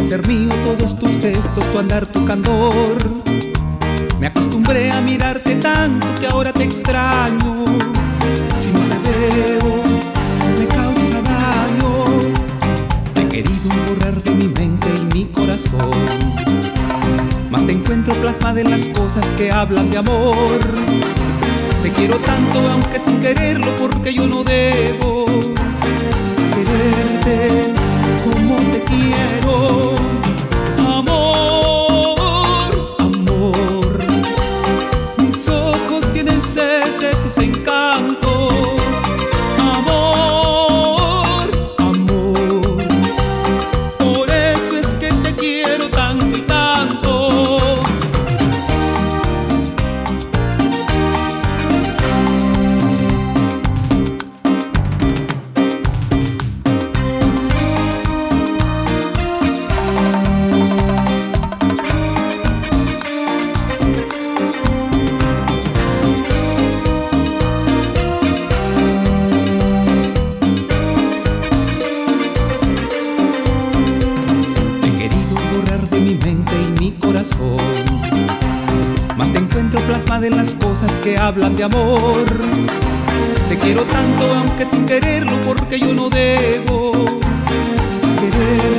ser mío todos tus gestos, tu andar, tu candor. Me acostumbré a mirarte tanto que ahora te extraño. Si no te veo, me causa daño. Te he querido borrar de mi mente y mi corazón, mas te encuentro plasmada en las cosas que hablan de amor. Te quiero tanto aunque sin quererlo, porque yo no debo quererte como te quiero. Amor, amor, mis ojos tienen sed de tus encantos. Amor, amor, por eso es que te quiero tanto y tanto. Mas te encuentro plasmada en las cosas que hablan de amor. Te quiero tanto aunque sin quererlo, porque yo no debo querer